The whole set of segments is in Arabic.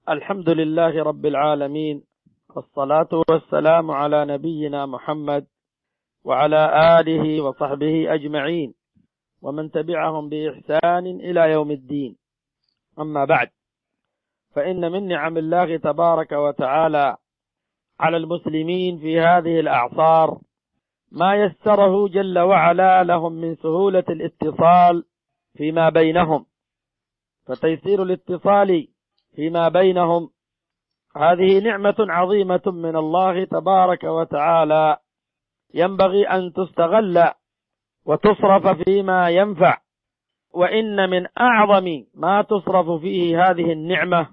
الحمد لله رب العالمين، والصلاة والسلام على نبينا محمد وعلى آله وصحبه أجمعين ومن تبعهم بإحسان إلى يوم الدين. أما بعد، فإن من نعم الله تبارك وتعالى على المسلمين في هذه الأعصار ما يسره جل وعلا لهم من سهولة الاتصال فيما بينهم، فتيسير الاتصال فيما بينهم هذه نعمة عظيمة من الله تبارك وتعالى، ينبغي أن تستغل وتصرف فيما ينفع. وإن من أعظم ما تصرف فيه هذه النعمة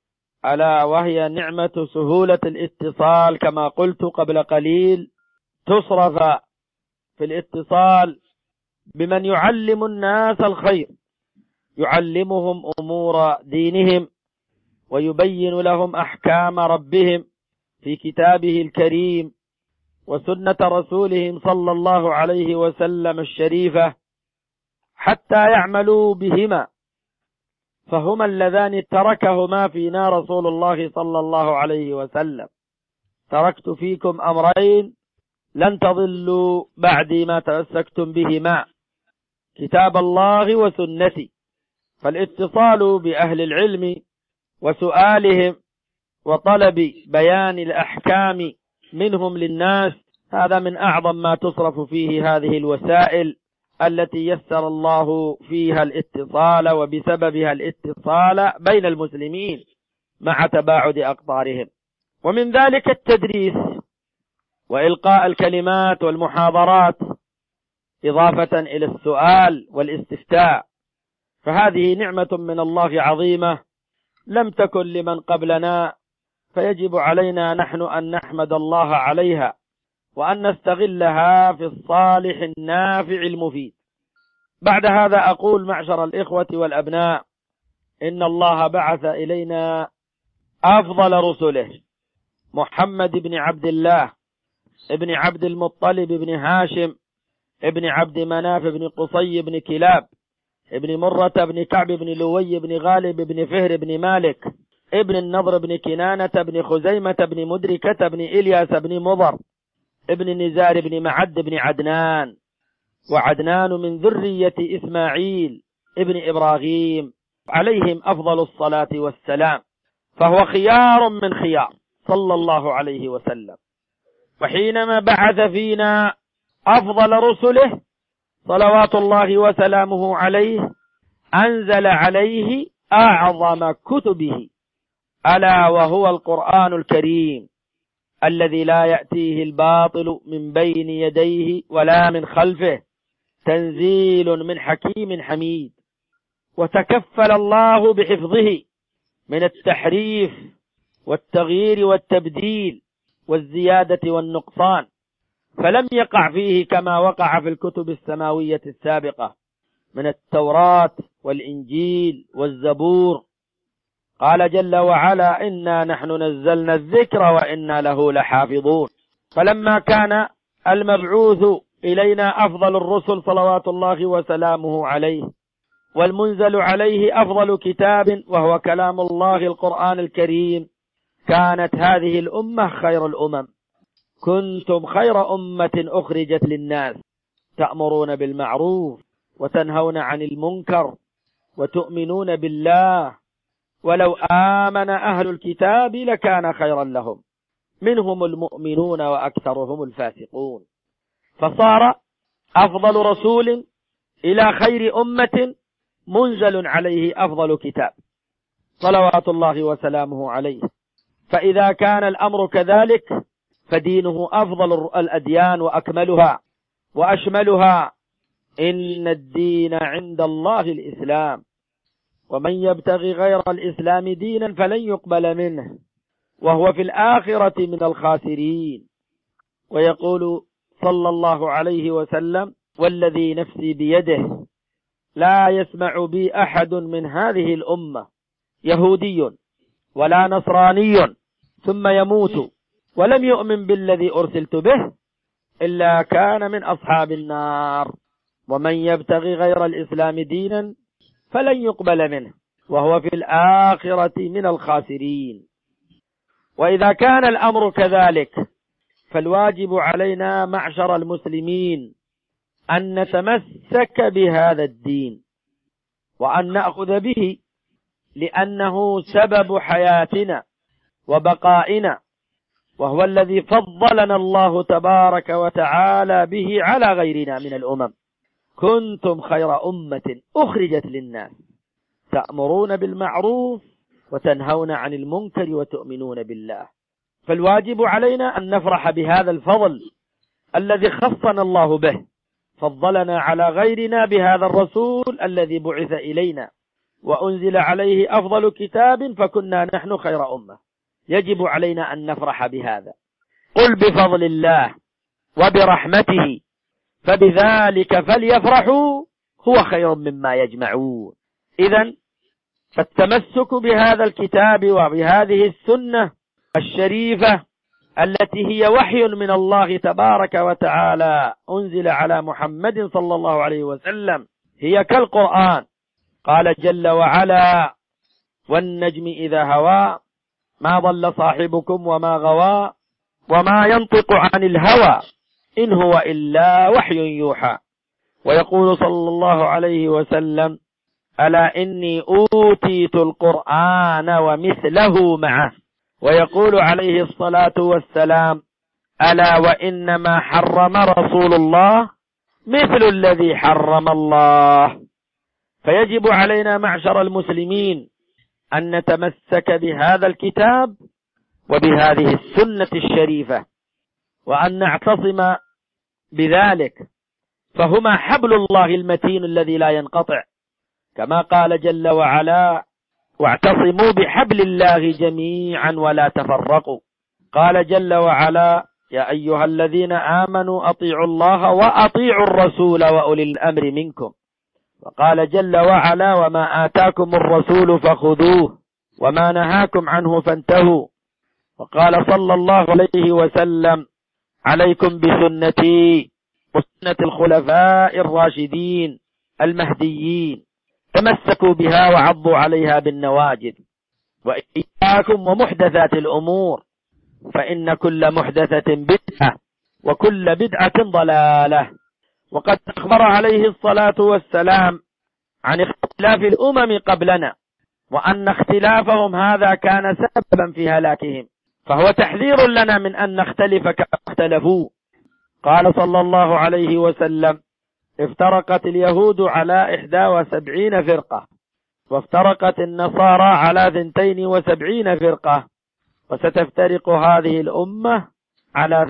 ألا وهي نعمة سهولة الاتصال، كما قلت قبل قليل، تصرف في الاتصال بمن يعلم الناس الخير، يعلمهم أمور دينهم ويبين لهم أحكام ربهم في كتابه الكريم وسنة رسولهم صلى الله عليه وسلم الشريفة، حتى يعملوا بهما، فهما اللذان تركهما فينا رسول الله صلى الله عليه وسلم: تركت فيكم أمرين لن تضلوا بعدي ما تمسكتم بهما، كتاب الله وسنتي. فالاتصال بأهل العلم وسؤالهم وطلب بيان الأحكام منهم للناس هذا من أعظم ما تصرف فيه هذه الوسائل التي يسر الله فيها الاتصال وبسببها الاتصال بين المسلمين مع تباعد أقطارهم. ومن ذلك التدريس وإلقاء الكلمات والمحاضرات، إضافة إلى السؤال والاستفتاء، فهذه نعمة من الله عظيمة لم تكن لمن قبلنا، فيجب علينا نحن أن نحمد الله عليها وأن نستغلها في الصالح النافع المفيد. بعد هذا أقول: معشر الإخوة والأبناء، إن الله بعث إلينا أفضل رسله، محمد بن عبد الله ابن عبد المطلب بن هاشم ابن عبد مناف بن قصي بن كلاب ابن مرة بن كعب بن لوي بن غالب بن فهر بن مالك ابن النضر بن كنانة بن خزيمة بن مدركة بن إلياس بن مضر ابن نزار بن معد بن عدنان، وعدنان من ذرية إسماعيل ابن إبراهيم، عليهم أفضل الصلاة والسلام، فهو خيار من خيار صلى الله عليه وسلم. وحينما بعث فينا أفضل رسله صلوات الله وسلامه عليه أنزل عليه أعظم كتبه، ألا وهو القرآن الكريم الذي لا يأتيه الباطل من بين يديه ولا من خلفه، تنزيل من حكيم حميد. وتكفل الله بحفظه من التحريف والتغيير والتبديل والزيادة والنقصان، فلم يقع فيه كما وقع في الكتب السماوية السابقة من التوراة والإنجيل والزبور. قال جل وعلا: إنا نحن نزلنا الذكر وإنا له لحافظون. فلما كان المبعوث إلينا أفضل الرسل صلوات الله وسلامه عليه، والمنزل عليه أفضل كتاب وهو كلام الله القرآن الكريم، كانت هذه الأمة خير الأمم. كنتم خير أمة أخرجت للناس تأمرون بالمعروف وتنهون عن المنكر وتؤمنون بالله، ولو آمن أهل الكتاب لكان خيرا لهم، منهم المؤمنون وأكثرهم الفاسقون. فصار أفضل رسول إلى خير أمة منزل عليه أفضل كتاب صلوات الله وسلامه عليه. فإذا كان الأمر كذلك فدينه أفضل الأديان وأكملها وأشملها. إن الدين عند الله الإسلام، ومن يبتغي غير الإسلام دينا فلن يقبل منه وهو في الآخرة من الخاسرين. ويقول صلى الله عليه وسلم: والذي نفسي بيده لا يسمع بي أحد من هذه الأمة يهودي ولا نصراني ثم يموت ولم يؤمن بالذي أرسلت به إلا كان من أصحاب النار، ومن يبتغي غير الإسلام دينا فلن يقبل منه وهو في الآخرة من الخاسرين. وإذا كان الأمر كذلك فالواجب علينا معشر المسلمين أن نتمسك بهذا الدين وأن نأخذ به، لأنه سبب حياتنا وبقائنا، وهو الذي فضلنا الله تبارك وتعالى به على غيرنا من الأمم. كنتم خير أمة أخرجت للناس تأمرون بالمعروف وتنهون عن المنكر وتؤمنون بالله. فالواجب علينا أن نفرح بهذا الفضل الذي خصنا الله به، فضلنا على غيرنا بهذا الرسول الذي بعث إلينا وأنزل عليه أفضل كتاب، فكنا نحن خير أمة. يجب علينا أن نفرح بهذا. قل بفضل الله وبرحمته فبذلك فليفرحوا هو خير مما يجمعون. إذن فالتمسك بهذا الكتاب وبهذه السنة الشريفة التي هي وحي من الله تبارك وتعالى أنزل على محمد صلى الله عليه وسلم هي كالقرآن. قال جل وعلا: والنجم إذا هوى ما ضل صاحبكم وما غوى وما ينطق عن الهوى إن هو إلا وحي يوحى. ويقول صلى الله عليه وسلم: ألا إني أوتيت القرآن ومثله معه. ويقول عليه الصلاة والسلام: ألا وإنما حرم رسول الله مثل الذي حرم الله. فيجب علينا معشر المسلمين أن نتمسك بهذا الكتاب وبهذه السنة الشريفة، وأن نعتصم بذلك، فهما حبل الله المتين الذي لا ينقطع، كما قال جل وعلا: واعتصموا بحبل الله جميعا ولا تفرقوا. قال جل وعلا: يا أيها الذين آمنوا أطيعوا الله وأطيعوا الرسول وأولي الأمر منكم. وقال جل وعلا: وما آتاكم الرسول فخذوه وما نهاكم عنه فانتهوا. وقال صلى الله عليه وسلم: عليكم بسنتي وسنة الخلفاء الراشدين المهديين، تمسكوا بها وعضوا عليها بالنواجذ، وإياكم ومحدثات الأمور، فإن كل محدثة بدعة وكل بدعة ضلالة. وقد أخبر عليه الصلاة والسلام عن اختلاف الأمم قبلنا، وأن اختلافهم هذا كان سببا في هلاكهم، فهو تحذير لنا من أن نختلف كما اختلفوا. قال صلى الله عليه وسلم: افترقت اليهود على 71 فرقة، وافترقت النصارى على 72 فرقة، وستفترق هذه الأمة على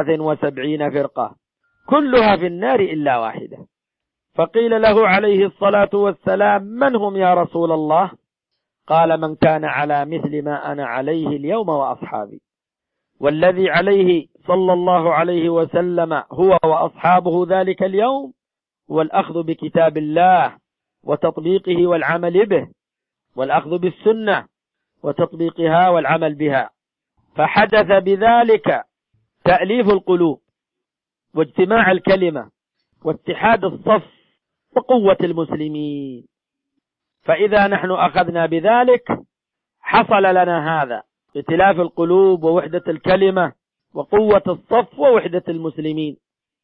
73 فرقة، كلها في النار إلا واحدة. فقيل له عليه الصلاة والسلام: من هم يا رسول الله؟ قال: من كان على مثل ما أنا عليه اليوم وأصحابي. والذي عليه صلى الله عليه وسلم هو وأصحابه ذلك اليوم هو الأخذ بكتاب الله وتطبيقه والعمل به، والأخذ بالسنة وتطبيقها والعمل بها. فحدث بذلك تأليف القلوب واجتماع الكلمة واتحاد الصف وقوة المسلمين. فإذا نحن أخذنا بذلك حصل لنا هذا: ائتلاف القلوب ووحدة الكلمة وقوة الصف ووحدة المسلمين.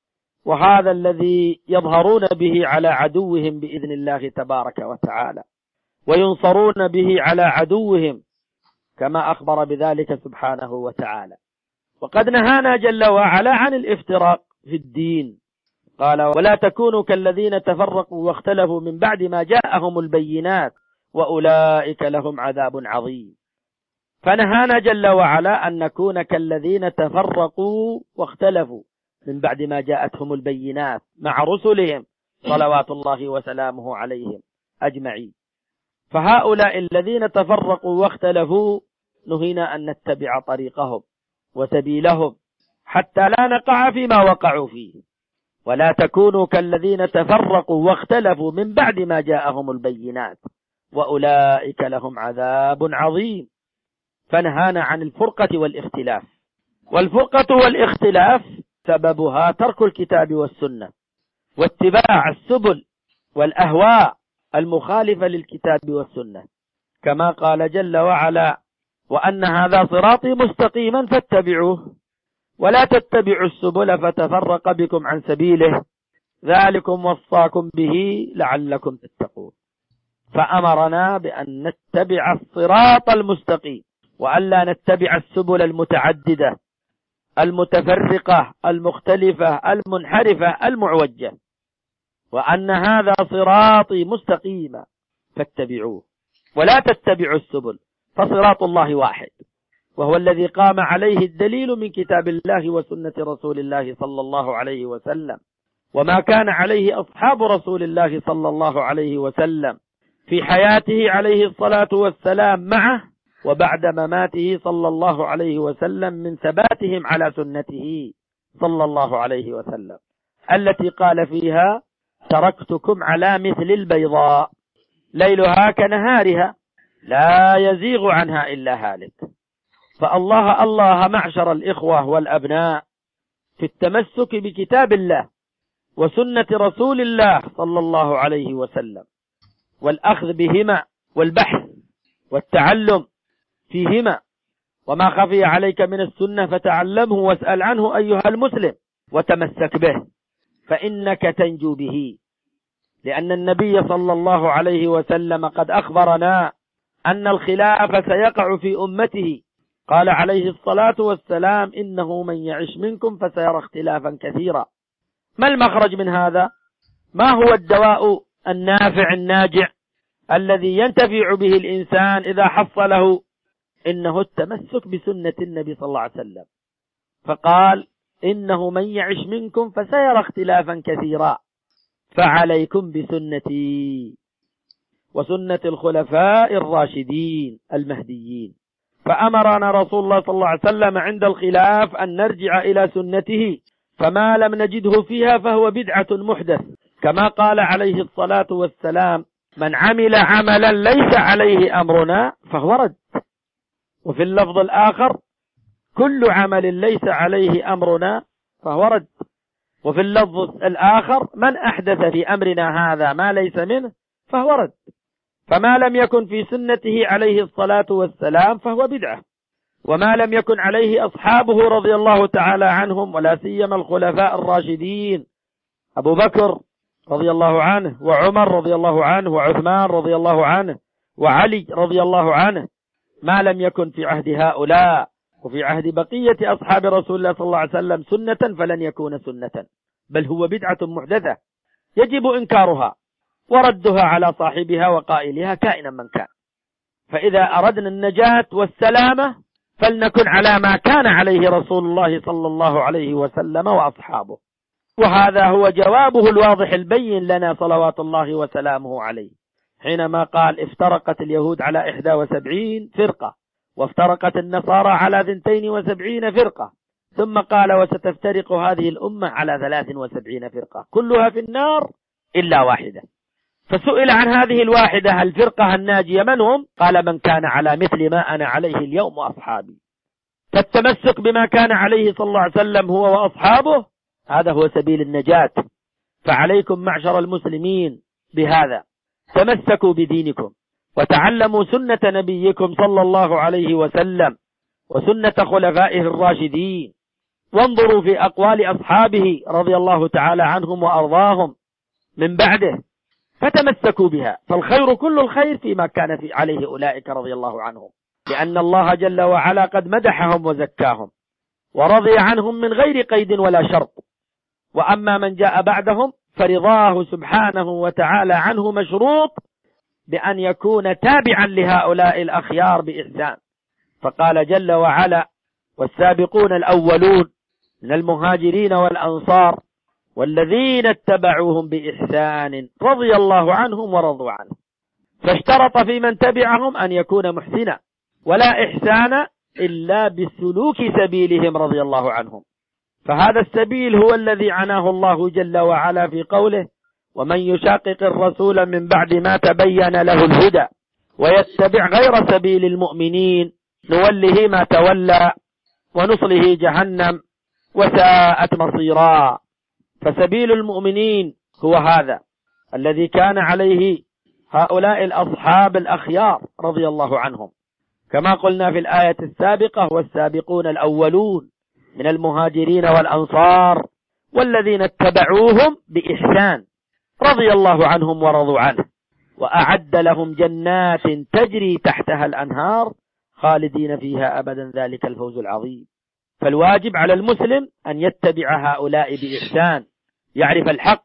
وهذا الذي يظهرون به على عدوهم بإذن الله تبارك وتعالى، وينصرون به على عدوهم كما أخبر بذلك سبحانه وتعالى. وقد نهانا جل وعلا عن الافتراق في الدين، قال: ولا تكونوا كالذين تفرقوا واختلفوا من بعد ما جاءهم البينات وأولئك لهم عذاب عظيم. فنهانا جل وعلا أن نكون كالذين تفرقوا واختلفوا من بعد ما جاءتهم البينات مع رسلهم صلوات الله وسلامه عليهم أجمعين. فهؤلاء الذين تفرقوا واختلفوا نهينا أن نتبع طريقهم وسبيلهم حتى لا نقع فيما وقعوا فيه. ولا تكونوا كالذين تفرقوا واختلفوا من بعد ما جاءهم البينات وأولئك لهم عذاب عظيم. فنهانا عن الفرقة والاختلاف. والفرقة والاختلاف سببها ترك الكتاب والسنة واتباع السبل والأهواء المخالفة للكتاب والسنة. كما قال جل وعلا: وأن هذا صراطي مستقيما فاتبعوه ولا تتبعوا السبل فتفرق بكم عن سبيله ذلكم وصاكم به لعلكم تتقون. فأمرنا بأن نتبع الصراط المستقيم وألا نتبع السبل المتعددة المتفرقة المختلفة المنحرفة المعوجة، وأن هذا صراطي مستقيما فاتبعوه ولا تتبعوا السبل، فصراط الله واحد، وهو الذي قام عليه الدليل من كتاب الله وسنة رسول الله صلى الله عليه وسلم، وما كان عليه أصحاب رسول الله صلى الله عليه وسلم في حياته عليه الصلاة والسلام معه وبعد مماته صلى الله عليه وسلم من ثباتهم على سنته صلى الله عليه وسلم، التي قال فيها: تركتكم على مثل البيضاء ليلها كنهارها لا يزيغ عنها إلا هالك. فالله معشر الإخوة والأبناء في التمسك بكتاب الله وسنة رسول الله صلى الله عليه وسلم، والأخذ بهما والبحث والتعلم فيهما، وما خفي عليك من السنة فتعلمه واسأل عنه أيها المسلم وتمسك به، فإنك تنجو به، لأن النبي صلى الله عليه وسلم قد أخبرنا أن الخلاف سيقع في أمته، قال عليه الصلاة والسلام: إنه من يعش منكم فسيرى اختلافا كثيرا. ما المخرج من هذا؟ ما هو الدواء النافع الناجع الذي ينتفع به الإنسان إذا حصله؟ إنه التمسك بسنة النبي صلى الله عليه وسلم، فقال: إنه من يعش منكم فسيرى اختلافا كثيرا فعليكم بسنتي وسنة الخلفاء الراشدين المهديين. فأمرنا رسول الله صلى الله عليه وسلم عند الخلاف أن نرجع إلى سنته، فما لم نجده فيها فهو بدعة محدث، كما قال عليه الصلاة والسلام: من عمل عملا ليس عليه أمرنا فهو رد. وفي اللفظ الآخر: كل عمل ليس عليه أمرنا فهو رد. وفي اللفظ الآخر: من أحدث في أمرنا هذا ما ليس منه فهو رد. فما لم يكن في سنته عليه الصلاة والسلام فهو بدعة، وما لم يكن عليه أصحابه رضي الله تعالى عنهم ولا سيما الخلفاء الراشدين أبو بكر رضي الله عنه وعمر رضي الله عنه وعثمان رضي الله عنه وعلي رضي الله عنه، ما لم يكن في عهد هؤلاء وفي عهد بقية أصحاب رسول الله صلى الله عليه وسلم سنة فلن يكون سنة، بل هو بدعة محدثة يجب إنكارها وردها على صاحبها وقائلها كائنا من كان. فإذا أردنا النجاة والسلامة فلنكن على ما كان عليه رسول الله صلى الله عليه وسلم وأصحابه، وهذا هو جوابه الواضح البين لنا صلوات الله وسلامه عليه، حينما قال: افترقت اليهود على 71 فرقة وافترقت النصارى على 72 فرقة، ثم قال: وستفترق هذه الأمة على 73 فرقة كلها في النار إلا واحدة. فسئل عن هذه الواحدة الفرقة الناجية من هم؟ قال: من كان على مثل ما أنا عليه اليوم وأصحابي. فالتمسك بما كان عليه صلى الله عليه وسلم هو وأصحابه هذا هو سبيل النجاة. فعليكم معشر المسلمين بهذا، تمسكوا بدينكم وتعلموا سنة نبيكم صلى الله عليه وسلم وسنة خلفائه الراشدين، وانظروا في أقوال أصحابه رضي الله تعالى عنهم وأرضاهم من بعده فتمسكوا بها، فالخير كل الخير فيما كان في عليه أولئك رضي الله عنهم، لأن الله جل وعلا قد مدحهم وزكاهم ورضي عنهم من غير قيد ولا شرط. وأما من جاء بعدهم فرضاه سبحانه وتعالى عنه مشروط بأن يكون تابعا لهؤلاء الأخيار بإحسان، فقال جل وعلا: والسابقون الأولون من المهاجرين والأنصار والذين اتبعوهم بإحسان رضي الله عنهم ورضوا عنه. فاشترط في من تبعهم أن يكون محسنا، ولا إحسان إلا بسلوك سبيلهم رضي الله عنهم. فهذا السبيل هو الذي عناه الله جل وعلا في قوله: ومن يشاقق الرسول من بعد ما تبين له الهدى ويتبع غير سبيل المؤمنين نوله ما تولى ونصله جهنم وساءت مصيرا. فسبيل المؤمنين هو هذا الذي كان عليه هؤلاء الأصحاب الأخيار رضي الله عنهم، كما قلنا في الآية السابقة: والسابقون الأولون من المهاجرين والأنصار والذين اتبعوهم بإحسان رضي الله عنهم ورضوا عنه وأعد لهم جنات تجري تحتها الأنهار خالدين فيها أبدا ذلك الفوز العظيم. فالواجب على المسلم أن يتبع هؤلاء بإحسان، يعرف الحق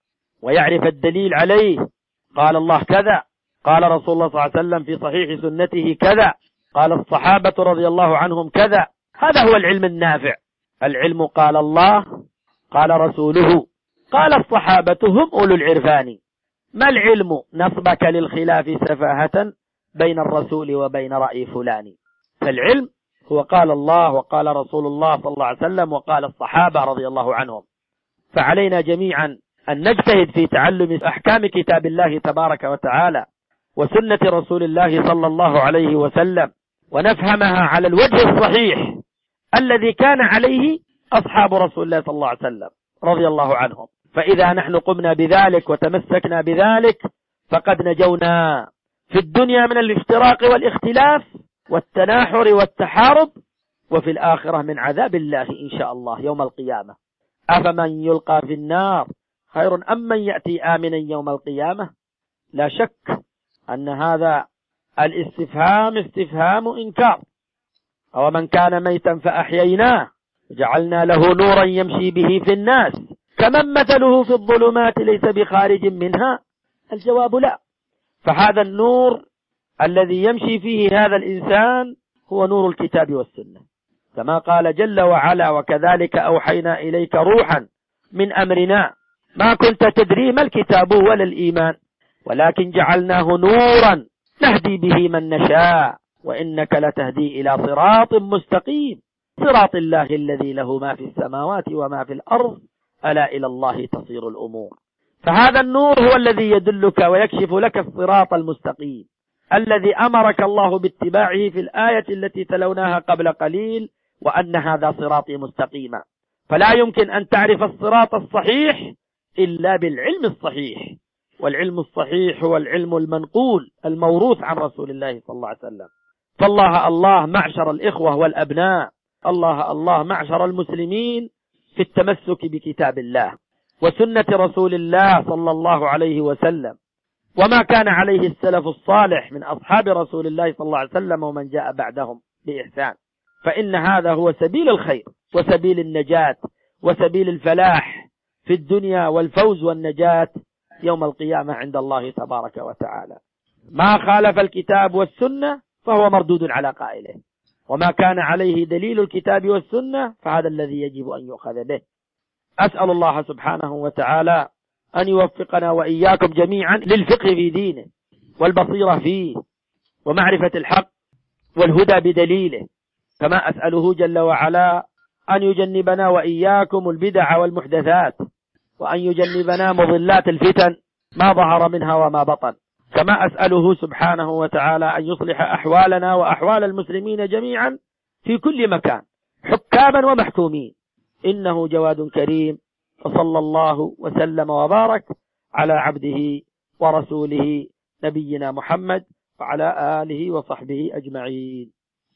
ويعرف الدليل عليه. قال الله كذا، قال رسول الله صلى الله عليه وسلم في صحيح سنته كذا، قال الصحابة رضي الله عنهم كذا. هذا هو العلم النافع. العلم قال الله، قال رسوله، قال الصحابة هم أولو العرفان. ما العلم نصبك للخلاف سفاهة بين الرسول وبين رأي فلان. فالعلم هو قال الله وقال رسول الله صلى الله عليه وسلم وقال الصحابة رضي الله عنهم. فعلينا جميعا أن نجتهد في تعلم أحكام كتاب الله تبارك وتعالى وسنة رسول الله صلى الله عليه وسلم، ونفهمها على الوجه الصحيح الذي كان عليه أصحاب رسول الله صلى الله عليه وسلم رضي الله عنهم. فإذا نحن قمنا بذلك وتمسكنا بذلك فقد نجونا في الدنيا من الافتراق والاختلاف والتناحر والتحارب، وفي الآخرة من عذاب الله إن شاء الله يوم القيامة. أفمن يلقى في النار خير أم من يأتي آمنا يوم القيامة. لا شك أن هذا الاستفهام استفهام إنكار. أو من كان ميتا فأحييناه وجعلنا له نورا يمشي به في الناس كمن مثله في الظلمات ليس بخارج منها. الجواب لا. فهذا النور الذي يمشي فيه هذا الإنسان هو نور الكتاب والسنة، كما قال جل وعلا: وكذلك أوحينا إليك روحا من أمرنا ما كنت تدري ما الكتاب ولا الإيمان ولكن جعلناه نورا نهدي به من نشاء وإنك لتهدي إلى صراط مستقيم صراط الله الذي له ما في السماوات وما في الأرض ألا إلى الله تصير الأمور. فهذا النور هو الذي يدلك ويكشف لك الصراط المستقيم الذي أمرك الله باتباعه في الآية التي تلوناها قبل قليل: وأن هذا صراطي مستقيما. فلا يمكن أن تعرف الصراط الصحيح إلا بالعلم الصحيح، والعلم الصحيح هو العلم المنقول الموروث عن رسول الله صلى الله عليه وسلم. فالله الله معشر الإخوة والأبناء، الله الله معشر المسلمين في التمسك بكتاب الله وسنة رسول الله صلى الله عليه وسلم وما كان عليه السلف الصالح من أصحاب رسول الله صلى الله عليه وسلم ومن جاء بعدهم بإحسان. فإن هذا هو سبيل الخير وسبيل النجاة وسبيل الفلاح في الدنيا والفوز والنجاة يوم القيامة عند الله تبارك وتعالى. ما خالف الكتاب والسنة فهو مردود على قائله، وما كان عليه دليل الكتاب والسنة فهذا الذي يجب أن يؤخذ به. أسأل الله سبحانه وتعالى أن يوفقنا وإياكم جميعا للفقه في دينه والبصيرة فيه ومعرفة الحق والهدى بدليله، كما أسأله جل وعلا أن يجنبنا وإياكم البدع والمحدثات، وأن يجنبنا مضلات الفتن ما ظهر منها وما بطن، كما أسأله سبحانه وتعالى أن يصلح أحوالنا وأحوال المسلمين جميعا في كل مكان حكاما ومحكومين، إنه جواد كريم. وصلى الله وسلم وبارك على عبده ورسوله نبينا محمد وعلى آله وصحبه أجمعين.